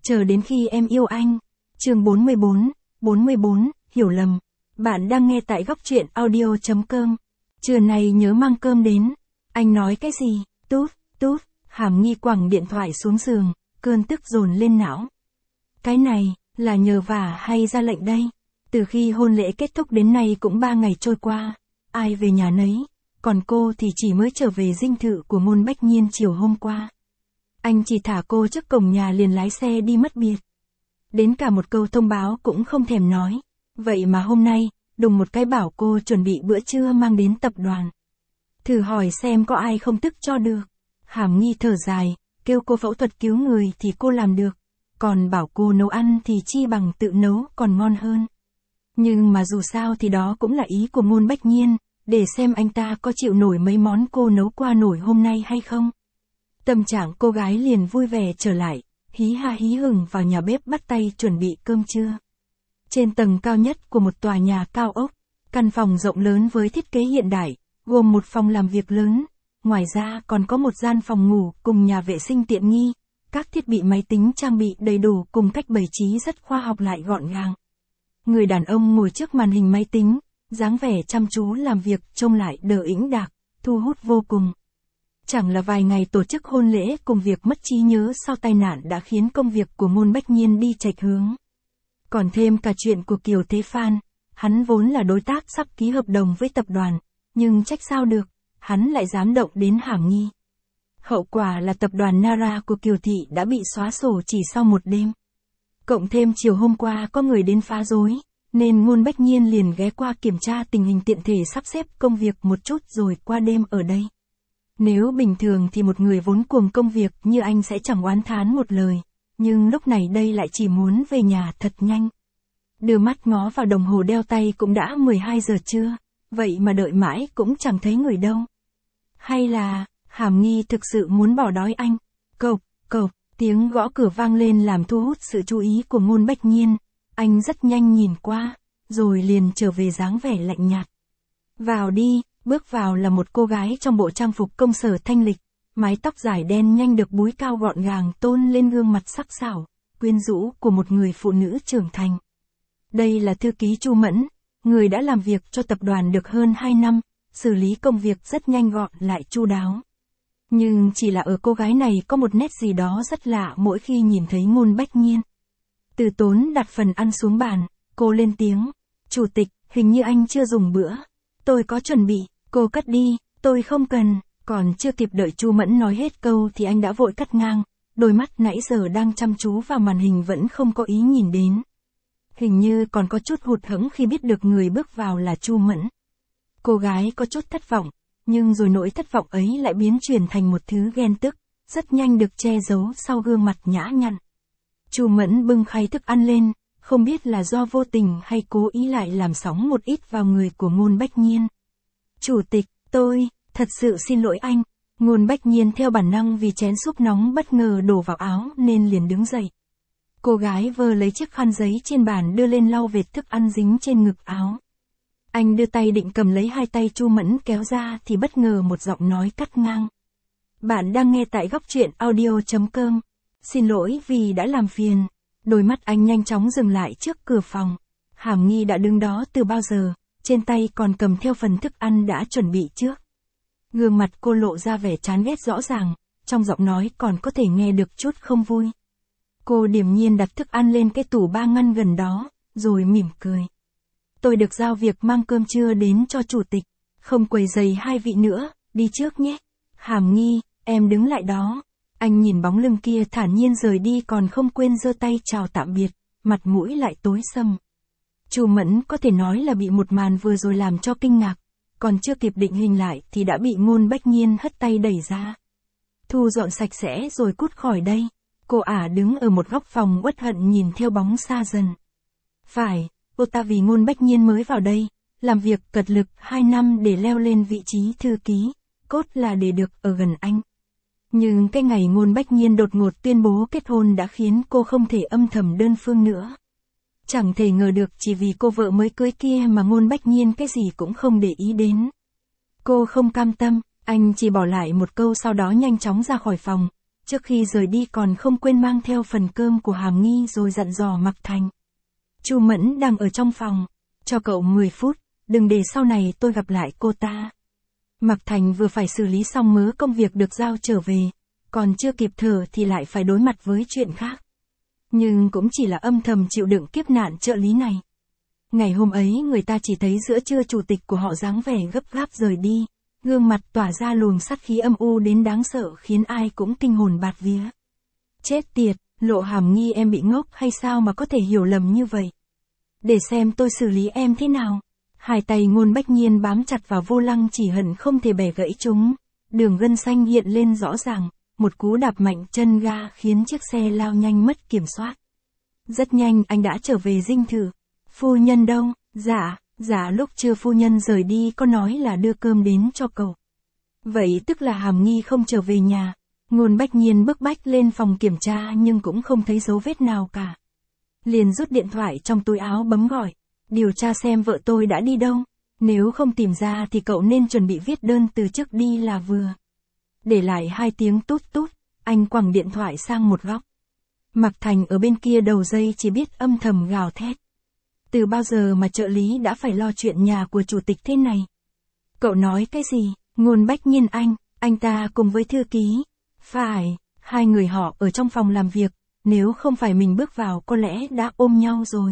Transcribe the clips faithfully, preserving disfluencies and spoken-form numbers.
Chờ đến khi em yêu anh. Chương bốn mươi bốn, bốn mươi bốn, hiểu lầm. Bạn đang nghe tại góc truyện audio chấm com. Trưa này nhớ mang cơm đến. Anh nói cái gì? Tút, tút, Hàm Nghi quẳng điện thoại xuống giường, cơn tức dồn lên não. Cái này, là nhờ vả hay ra lệnh đây? Từ khi hôn lễ kết thúc đến nay cũng ba ngày trôi qua, ai về nhà nấy, còn cô thì chỉ mới trở về dinh thự của Ngôn Bách Nhiên chiều hôm qua. Anh chỉ thả cô trước cổng nhà liền lái xe đi mất biệt. Đến cả một câu thông báo cũng không thèm nói. Vậy mà hôm nay, đùng một cái bảo cô chuẩn bị bữa trưa mang đến tập đoàn. Thử hỏi xem có ai không tức cho được. Hàm Nghi thở dài, kêu cô phẫu thuật cứu người thì cô làm được. Còn bảo cô nấu ăn thì chi bằng tự nấu còn ngon hơn. Nhưng mà dù sao thì đó cũng là ý của Ngôn Bách Nhiên, để xem anh ta có chịu nổi mấy món cô nấu qua nổi hôm nay hay không. Tâm trạng cô gái liền vui vẻ trở lại, hí ha hí hửng vào nhà bếp bắt tay chuẩn bị cơm trưa. Trên tầng cao nhất của một tòa nhà cao ốc, căn phòng rộng lớn với thiết kế hiện đại, gồm một phòng làm việc lớn, ngoài ra còn có một gian phòng ngủ cùng nhà vệ sinh tiện nghi, các thiết bị máy tính trang bị đầy đủ cùng cách bày trí rất khoa học lại gọn gàng. Người đàn ông ngồi trước màn hình máy tính, dáng vẻ chăm chú làm việc trông lại đờ ĩnh đạc, thu hút vô cùng. Chẳng là vài ngày tổ chức hôn lễ cùng việc mất trí nhớ sau tai nạn đã khiến công việc của Ngôn Bách Nhiên đi chệch hướng. Còn thêm cả chuyện của Kiều Thế Phan, hắn vốn là đối tác sắp ký hợp đồng với tập đoàn, nhưng trách sao được, hắn lại dám động đến Hàm Nghi. Hậu quả là tập đoàn Nara của Kiều Thị đã bị xóa sổ chỉ sau một đêm. Cộng thêm chiều hôm qua có người đến phá rối, nên Ngôn Bách Nhiên liền ghé qua kiểm tra tình hình tiện thể sắp xếp công việc một chút rồi qua đêm ở đây. Nếu bình thường thì một người vốn cuồng công việc như anh sẽ chẳng oán thán một lời, nhưng lúc này đây lại chỉ muốn về nhà thật nhanh. Đưa mắt ngó vào đồng hồ đeo tay cũng đã mười hai giờ trưa, vậy mà đợi mãi cũng chẳng thấy người đâu. Hay là, Hàm Nghi thực sự muốn bỏ đói anh? Cộc, cộc, tiếng gõ cửa vang lên làm thu hút sự chú ý của Ngôn Bách Nhiên. Anh rất nhanh nhìn qua, rồi liền trở về dáng vẻ lạnh nhạt. Vào đi. Bước vào là một cô gái trong bộ trang phục công sở thanh lịch, mái tóc dài đen nhanh được búi cao gọn gàng tôn lên gương mặt sắc sảo, quyến rũ của một người phụ nữ trưởng thành. Đây là thư ký Chu Mẫn, người đã làm việc cho tập đoàn được hơn hai năm, xử lý công việc rất nhanh gọn lại chu đáo. Nhưng chỉ là ở cô gái này có một nét gì đó rất lạ mỗi khi nhìn thấy Ngôn Bách Nhiên. Từ tốn đặt phần ăn xuống bàn, cô lên tiếng, "Chủ tịch, hình như anh chưa dùng bữa. Tôi có chuẩn bị." Cô cất đi, "Tôi không cần." Còn chưa kịp đợi Chu Mẫn nói hết câu thì anh đã vội cắt ngang, đôi mắt nãy giờ đang chăm chú vào màn hình vẫn không có ý nhìn đến. Hình như còn có chút hụt hẫng khi biết được người bước vào là Chu Mẫn. Cô gái có chút thất vọng, nhưng rồi nỗi thất vọng ấy lại biến chuyển thành một thứ ghen tức, rất nhanh được che giấu sau gương mặt nhã nhặn. Chu Mẫn bưng khay thức ăn lên, không biết là do vô tình hay cố ý lại làm sóng một ít vào người của Ngôn Bách Nhiên. "Chủ tịch, tôi, thật sự xin lỗi anh." Ngôn Bách Nhiên theo bản năng vì chén súp nóng bất ngờ đổ vào áo nên liền đứng dậy. Cô gái vơ lấy chiếc khăn giấy trên bàn đưa lên lau vệt thức ăn dính trên ngực áo. Anh đưa tay định cầm lấy hai tay Chu Mẫn kéo ra thì bất ngờ một giọng nói cắt ngang. "Bạn đang nghe tại góc truyện audio chấm com. Xin lỗi vì đã làm phiền." Đôi mắt anh nhanh chóng dừng lại trước cửa phòng. Hàm Nghi đã đứng đó từ bao giờ, trên tay còn cầm theo phần thức ăn đã chuẩn bị trước. Gương mặt cô lộ ra vẻ chán ghét rõ ràng, trong giọng nói còn có thể nghe được chút không vui. Cô điềm nhiên đặt thức ăn lên cái tủ ba ngăn gần đó, rồi mỉm cười. "Tôi được giao việc mang cơm trưa đến cho chủ tịch, không quấy rầy hai vị nữa, đi trước nhé." "Hàm Nghi, em đứng lại đó." Anh nhìn bóng lưng kia thản nhiên rời đi còn không quên giơ tay chào tạm biệt, mặt mũi lại tối sầm. Chu Mẫn có thể nói là bị một màn vừa rồi làm cho kinh ngạc, còn chưa kịp định hình lại thì đã bị Ngôn Bách Nhiên hất tay đẩy ra. "Thu dọn sạch sẽ rồi cút khỏi đây." Cô ả đứng ở một góc phòng uất hận nhìn theo bóng xa dần. Phải, cô ta vì Ngôn Bách Nhiên mới vào đây, làm việc cật lực hai năm để leo lên vị trí thư ký, cốt là để được ở gần anh. Nhưng cái ngày Ngôn Bách Nhiên đột ngột tuyên bố kết hôn đã khiến cô không thể âm thầm đơn phương nữa. Chẳng thể ngờ được chỉ vì cô vợ mới cưới kia mà Ngôn Bách Nhiên cái gì cũng không để ý đến. Cô không cam tâm, anh chỉ bỏ lại một câu sau đó nhanh chóng ra khỏi phòng, Trước khi rời đi còn không quên mang theo phần cơm của Hàm Nghi rồi dặn dò Mạc Thành. Chu Mẫn đang ở trong phòng. Cho cậu mười phút, đừng để sau này tôi gặp lại cô ta. Mạc Thành vừa phải xử lý xong mớ công việc được giao trở về, còn chưa kịp thở thì lại phải đối mặt với chuyện khác. Nhưng cũng chỉ là âm thầm chịu đựng kiếp nạn trợ lý này. Ngày hôm ấy người ta chỉ thấy giữa trưa chủ tịch của họ dáng vẻ gấp gáp rời đi, gương mặt tỏa ra luồng sát khí âm u đến đáng sợ khiến ai cũng kinh hồn bạt vía. Chết tiệt, Lộ Hàm Nghi em bị ngốc hay sao mà có thể hiểu lầm như vậy? Để xem tôi xử lý em thế nào. Hai tay Ngôn Bách Nhiên bám chặt vào vô lăng chỉ hận không thể bẻ gãy chúng. Đường gân xanh hiện lên rõ ràng, một cú đạp mạnh chân ga khiến chiếc xe lao nhanh mất kiểm soát. Rất nhanh anh đã trở về dinh thự. Phu nhân đâu? Dạ, dạ lúc trưa phu nhân rời đi có nói là đưa cơm đến cho cậu. Vậy tức là Hàm Nghi không trở về nhà. Ngôn Bách Nhiên bức bách lên phòng kiểm tra nhưng cũng không thấy dấu vết nào cả. Liền rút điện thoại trong túi áo bấm gọi. Điều tra xem vợ tôi đã đi đâu. Nếu không tìm ra thì cậu nên chuẩn bị viết đơn từ chức đi là vừa. Để lại hai tiếng tút tút, anh quẳng điện thoại sang một góc. Mạc Thành ở bên kia đầu dây chỉ biết âm thầm gào thét. Từ bao giờ mà trợ lý đã phải lo chuyện nhà của chủ tịch thế này? Cậu nói cái gì? Ngôn Bách Nhiên anh, anh ta cùng với thư ký. Phải, hai người họ ở trong phòng làm việc, nếu không phải mình bước vào có lẽ đã ôm nhau rồi.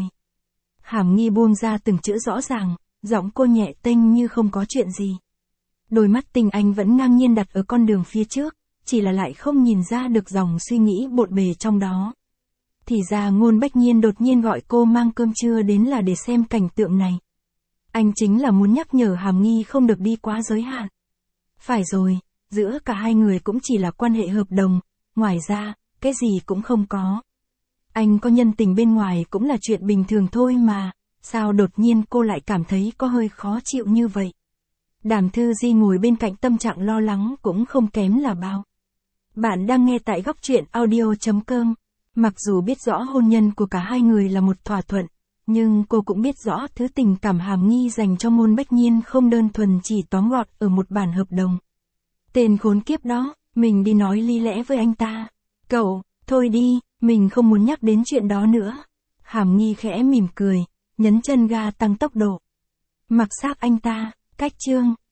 Hàm Nghi buông ra từng chữ rõ ràng, giọng cô nhẹ tênh như không có chuyện gì. Đôi mắt tinh anh vẫn ngang nhiên đặt ở con đường phía trước, chỉ là lại không nhìn ra được dòng suy nghĩ bộn bề trong đó. Thì ra Ngôn Bách Nhiên đột nhiên gọi cô mang cơm trưa đến là để xem cảnh tượng này. Anh chính là muốn nhắc nhở Hàm Nghi không được đi quá giới hạn. Phải rồi, giữa cả hai người cũng chỉ là quan hệ hợp đồng, ngoài ra, cái gì cũng không có. Anh có nhân tình bên ngoài cũng là chuyện bình thường thôi mà, sao đột nhiên cô lại cảm thấy có hơi khó chịu như vậy. Đàm Thư Di ngồi bên cạnh tâm trạng lo lắng cũng không kém là bao. Bạn đang nghe tại góc truyện audio chấm com. Mặc dù biết rõ hôn nhân của cả hai người là một thỏa thuận, nhưng cô cũng biết rõ thứ tình cảm Hàm Nghi dành cho Ngôn Bách Nhiên không đơn thuần chỉ tóm gọn ở một bản hợp đồng. Tên khốn kiếp đó, mình đi nói lý lẽ với anh ta. Cậu, thôi đi, mình không muốn nhắc đến chuyện đó nữa. Hàm Nghi khẽ mỉm cười, nhấn chân ga tăng tốc độ. Mặc xác anh ta, cách chương.